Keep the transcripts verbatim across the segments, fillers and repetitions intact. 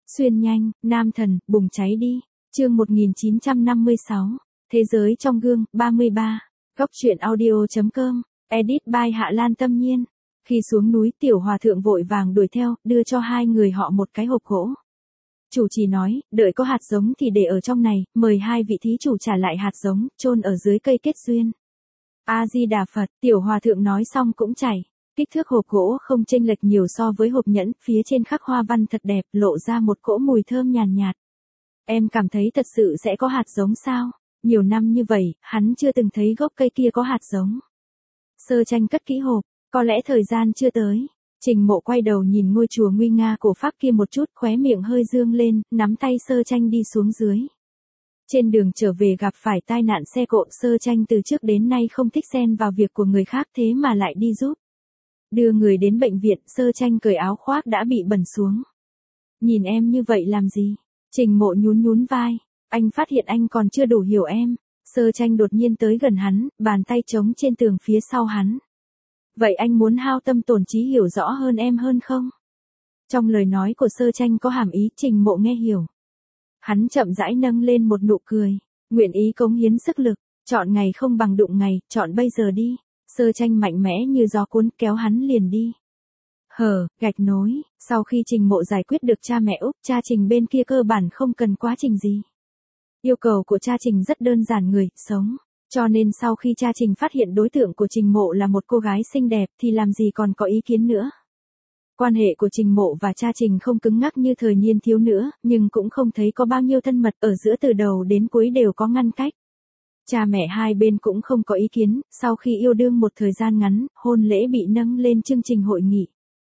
Xuyên nhanh, nam thần, bùng cháy đi. Chương một nghìn chín trăm năm mươi sáu. Thế giới trong gương, ba mươi ba. Góc truyện audio.com. Edit by Hạ Lan Tâm Nhiên. Khi xuống núi, tiểu hòa thượng vội vàng đuổi theo, đưa cho hai người họ một cái hộp gỗ. Chủ trì nói, đợi có hạt giống thì để ở trong này, mời hai vị thí chủ trả lại hạt giống, chôn ở dưới cây kết duyên. A-di-đà Phật, tiểu hòa thượng nói xong cũng chảy. Kích thước hộp gỗ không chênh lệch nhiều so với hộp nhẫn, phía trên khắc hoa văn thật đẹp, lộ ra một cỗ mùi thơm nhàn nhạt, nhạt. Em cảm thấy thật sự sẽ có hạt giống sao? Nhiều năm như vậy, hắn chưa từng thấy gốc cây kia có hạt giống. Sơ Tranh cất kỹ hộp, có lẽ thời gian chưa tới. Trình Mộ quay đầu nhìn ngôi chùa nguy nga cổ Pháp kia một chút, khóe miệng hơi dương lên, nắm tay Sơ Tranh đi xuống dưới. Trên đường trở về gặp phải tai nạn xe cộ, Sơ Tranh từ trước đến nay không thích xen vào việc của người khác, thế mà lại đi giúp. Đưa người đến bệnh viện, Sơ Tranh cởi áo khoác đã bị bẩn xuống. Nhìn em như vậy làm gì? Trình Mộ nhún nhún vai. Anh phát hiện anh còn chưa đủ hiểu em. Sơ Tranh đột nhiên tới gần hắn, bàn tay trống trên tường phía sau hắn. Vậy anh muốn hao tâm tổn trí hiểu rõ hơn em hơn không? Trong lời nói của Sơ Tranh có hàm ý, Trình Mộ nghe hiểu. Hắn chậm rãi nâng lên một nụ cười. Nguyện ý cống hiến sức lực, chọn ngày không bằng đụng ngày, chọn bây giờ đi. Sơ Tranh mạnh mẽ như gió cuốn kéo hắn liền đi. Hờ, gạch nối, sau khi Trình Mộ giải quyết được cha mẹ Úc, cha Trình bên kia cơ bản không cần quá trình gì. Yêu cầu của cha Trình rất đơn giản, người, sống. Cho nên sau khi cha Trình phát hiện đối tượng của Trình Mộ là một cô gái xinh đẹp thì làm gì còn có ý kiến nữa. Quan hệ của Trình Mộ và cha Trình không cứng ngắc như thời niên thiếu nữa, nhưng cũng không thấy có bao nhiêu thân mật, ở giữa từ đầu đến cuối đều có ngăn cách. Cha mẹ hai bên cũng không có ý kiến, sau khi yêu đương một thời gian ngắn, hôn lễ bị nâng lên chương trình hội nghị.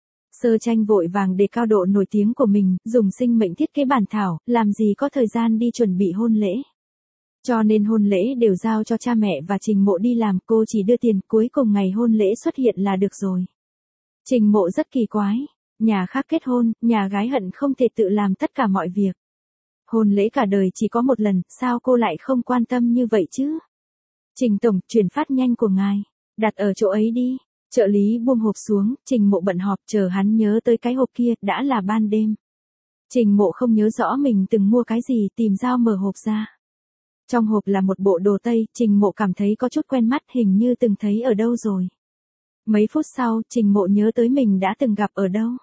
Sơ Tranh vội vàng đề cao độ nổi tiếng của mình, dùng sinh mệnh thiết kế bản thảo, làm gì có thời gian đi chuẩn bị hôn lễ. Cho nên hôn lễ đều giao cho cha mẹ và Trình Mộ đi làm, cô chỉ đưa tiền, cuối cùng ngày hôn lễ xuất hiện là được rồi. Trình Mộ rất kỳ quái, nhà khác kết hôn, nhà gái hận không thể tự làm tất cả mọi việc. Hôn lễ cả đời chỉ có một lần, sao cô lại không quan tâm như vậy chứ? Trình tổng, chuyển phát nhanh của ngài, đặt ở chỗ ấy đi. Trợ lý buông hộp xuống, Trình Mộ bận họp, chờ hắn nhớ tới cái hộp kia, đã là ban đêm. Trình Mộ không nhớ rõ mình từng mua cái gì, tìm dao mở hộp ra. Trong hộp là một bộ đồ tây, Trình Mộ cảm thấy có chút quen mắt, hình như từng thấy ở đâu rồi. Mấy phút sau, Trình Mộ nhớ tới mình đã từng gặp ở đâu.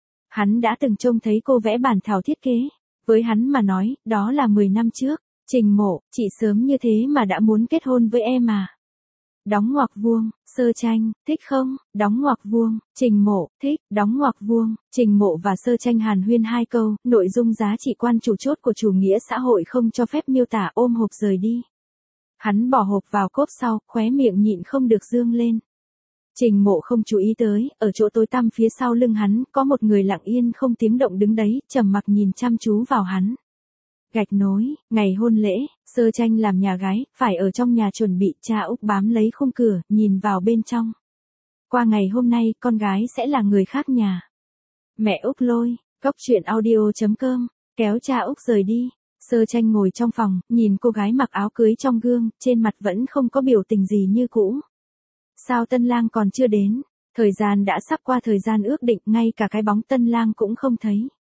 Hắn đã từng trông thấy cô vẽ bản thảo thiết kế. Với hắn mà nói, đó là mười năm trước. Trình Mộ, chị sớm như thế mà đã muốn kết hôn với em à? Đóng ngoặc vuông, Sơ Tranh, thích không? Đóng ngoặc vuông, Trình Mộ, thích, đóng ngoặc vuông. Trình Mộ và Sơ Tranh hàn huyên hai câu, nội dung giá trị quan chủ chốt của chủ nghĩa xã hội không cho phép miêu tả, ôm hộp rời đi. Hắn bỏ hộp vào cốp sau, khóe miệng nhịn không được dương lên. Trình Mộ không chú ý tới, ở chỗ tối tăm phía sau lưng hắn, có một người lặng yên không tiếng động đứng đấy, trầm mặc nhìn chăm chú vào hắn. Gạch nối, ngày hôn lễ, Sơ Tranh làm nhà gái, phải ở trong nhà chuẩn bị, cha Úc bám lấy khung cửa, nhìn vào bên trong. Qua ngày hôm nay, con gái sẽ là người khác nhà. Mẹ Úc Lôi, góc truyện audio.com, kéo cha Úc rời đi. Sơ Tranh ngồi trong phòng, nhìn cô gái mặc áo cưới trong gương, trên mặt vẫn không có biểu tình gì như cũ. Sao tân lang còn chưa đến? Thời gian đã sắp qua thời gian ước định, ngay cả cái bóng tân lang cũng không thấy.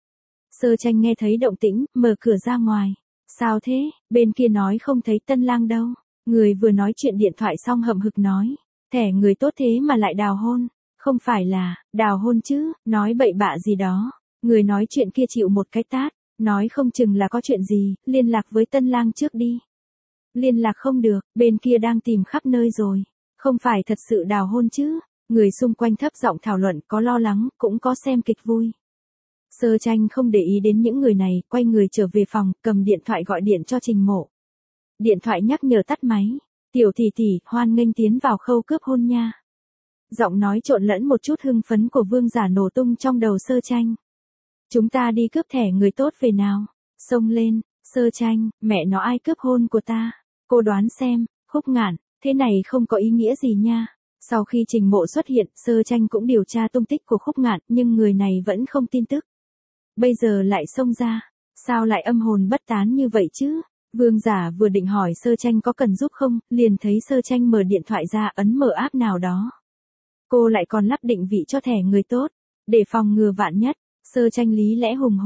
Sơ Tranh nghe thấy động tĩnh, mở cửa ra ngoài. Sao thế, bên kia nói không thấy tân lang đâu. Người vừa nói chuyện điện thoại xong hậm hực nói. Thẻ người tốt thế mà lại đào hôn. Không phải là, đào hôn chứ, nói bậy bạ gì đó. Người nói chuyện kia chịu một cái tát. Nói không chừng là có chuyện gì, liên lạc với tân lang trước đi. Liên lạc không được, bên kia đang tìm khắp nơi rồi. Không phải thật sự đào hôn chứ. Người xung quanh thấp giọng thảo luận, có lo lắng, cũng có xem kịch vui. Sơ Tranh không để ý đến những người này, quay người trở về phòng, cầm điện thoại gọi điện cho Trình Mộ. Điện thoại nhắc nhở tắt máy. Tiểu tỷ tỷ, hoan nghênh tiến vào khâu cướp hôn nha. Giọng nói trộn lẫn một chút hưng phấn của vương giả nổ tung trong đầu Sơ Tranh. Chúng ta đi cướp thẻ người tốt về nào. Xông lên, Sơ Tranh, mẹ nó ai cướp hôn của ta? Cô đoán xem, Khúc Ngạn, thế này không có ý nghĩa gì nha. Sau khi Trình Mộ xuất hiện, Sơ Tranh cũng điều tra tung tích của Khúc Ngạn, nhưng người này vẫn không tin tức. Bây giờ lại xông ra, sao lại âm hồn bất tán như vậy chứ? Vương giả vừa định hỏi Sơ Tranh có cần giúp không, liền thấy Sơ Tranh mở điện thoại ra, ấn mở app nào đó. Cô lại còn lắp định vị cho thẻ người tốt, để phòng ngừa vạn nhất. Sơ Tranh lý lẽ hùng hồn,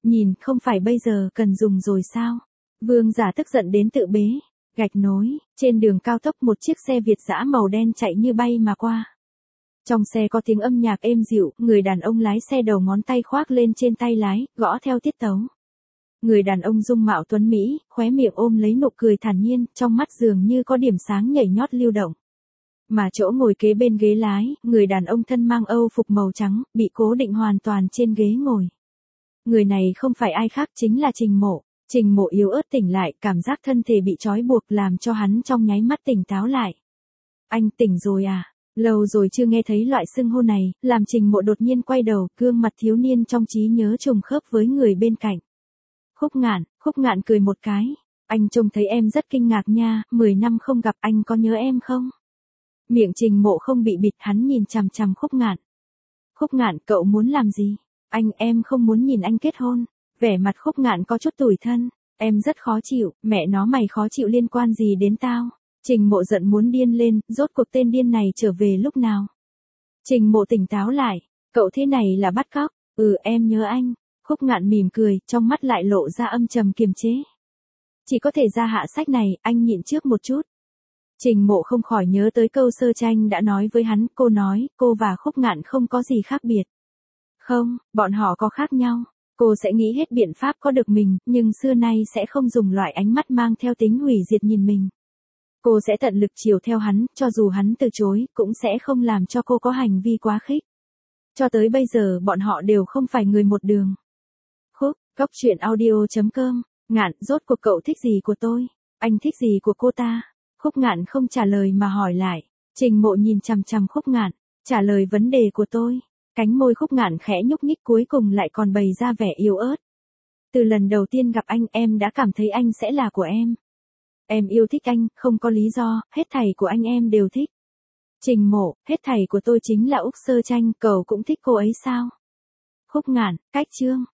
Nhìn, không phải bây giờ cần dùng rồi sao? Vương giả tức giận đến tự bế. Gạch nối, trên đường cao tốc một chiếc xe Việt dã màu đen chạy như bay mà qua. Trong xe có tiếng âm nhạc êm dịu, người đàn ông lái xe đầu ngón tay khoác lên trên tay lái, gõ theo tiết tấu. Người đàn ông dung mạo tuấn Mỹ, khóe miệng ôm lấy nụ cười thản nhiên, trong mắt dường như có điểm sáng nhảy nhót lưu động. Mà chỗ ngồi kế bên ghế lái, người đàn ông thân mang âu phục màu trắng, bị cố định hoàn toàn trên ghế ngồi. Người này không phải ai khác chính là Trình Mộ. Trình Mộ yếu ớt tỉnh lại, cảm giác thân thể bị trói buộc làm cho hắn trong nháy mắt tỉnh táo lại. Anh tỉnh rồi à? Lâu rồi chưa nghe thấy loại xưng hô này, làm Trình Mộ đột nhiên quay đầu, gương mặt thiếu niên trong trí nhớ trùng khớp với người bên cạnh. Khúc Ngạn, Khúc Ngạn cười một cái. Anh trông thấy em rất kinh ngạc nha, mười năm không gặp anh có nhớ em không? Miệng Trình Mộ không bị bịt, hắn nhìn chằm chằm Khúc Ngạn. Khúc Ngạn, cậu muốn làm gì? Anh, em không muốn nhìn anh kết hôn. Vẻ mặt Khúc Ngạn có chút tủi thân. Em rất khó chịu, mẹ nó mày khó chịu liên quan gì đến tao? Trình Mộ giận muốn điên lên, rốt cuộc tên điên này trở về lúc nào? Trình Mộ tỉnh táo lại. Cậu thế này là bắt cóc. Ừ, em nhớ anh. Khúc Ngạn mỉm cười, trong mắt lại lộ ra âm trầm kiềm chế. Chỉ có thể ra hạ sách này, anh nhịn trước một chút. Trình Mộ không khỏi nhớ tới câu Sơ Tranh đã nói với hắn, cô nói, cô và Khúc Ngạn không có gì khác biệt. Không, bọn họ có khác nhau. Cô sẽ nghĩ hết biện pháp có được mình, nhưng xưa nay sẽ không dùng loại ánh mắt mang theo tính hủy diệt nhìn mình. Cô sẽ tận lực chiều theo hắn, cho dù hắn từ chối, cũng sẽ không làm cho cô có hành vi quá khích. Cho tới bây giờ bọn họ đều không phải người một đường. Khúc, Cóc Truyện Audio chấm com. Ngạn, rốt cuộc cậu thích gì của tôi? Anh thích gì của cô ta? Khúc Ngạn không trả lời mà hỏi lại. Trình Mộ nhìn chằm chằm Khúc Ngạn, trả lời vấn đề của tôi. Cánh môi Khúc Ngạn khẽ nhúc nhích, cuối cùng lại còn bày ra vẻ yếu ớt. Từ lần đầu tiên gặp anh, em đã cảm thấy anh sẽ là của em. Em yêu thích anh, không có lý do, hết thảy của anh em đều thích. Trình Mộ, hết thảy của tôi chính là Úc Sơ Tranh, cậu cũng thích cô ấy sao? Khúc Ngạn, cách chương.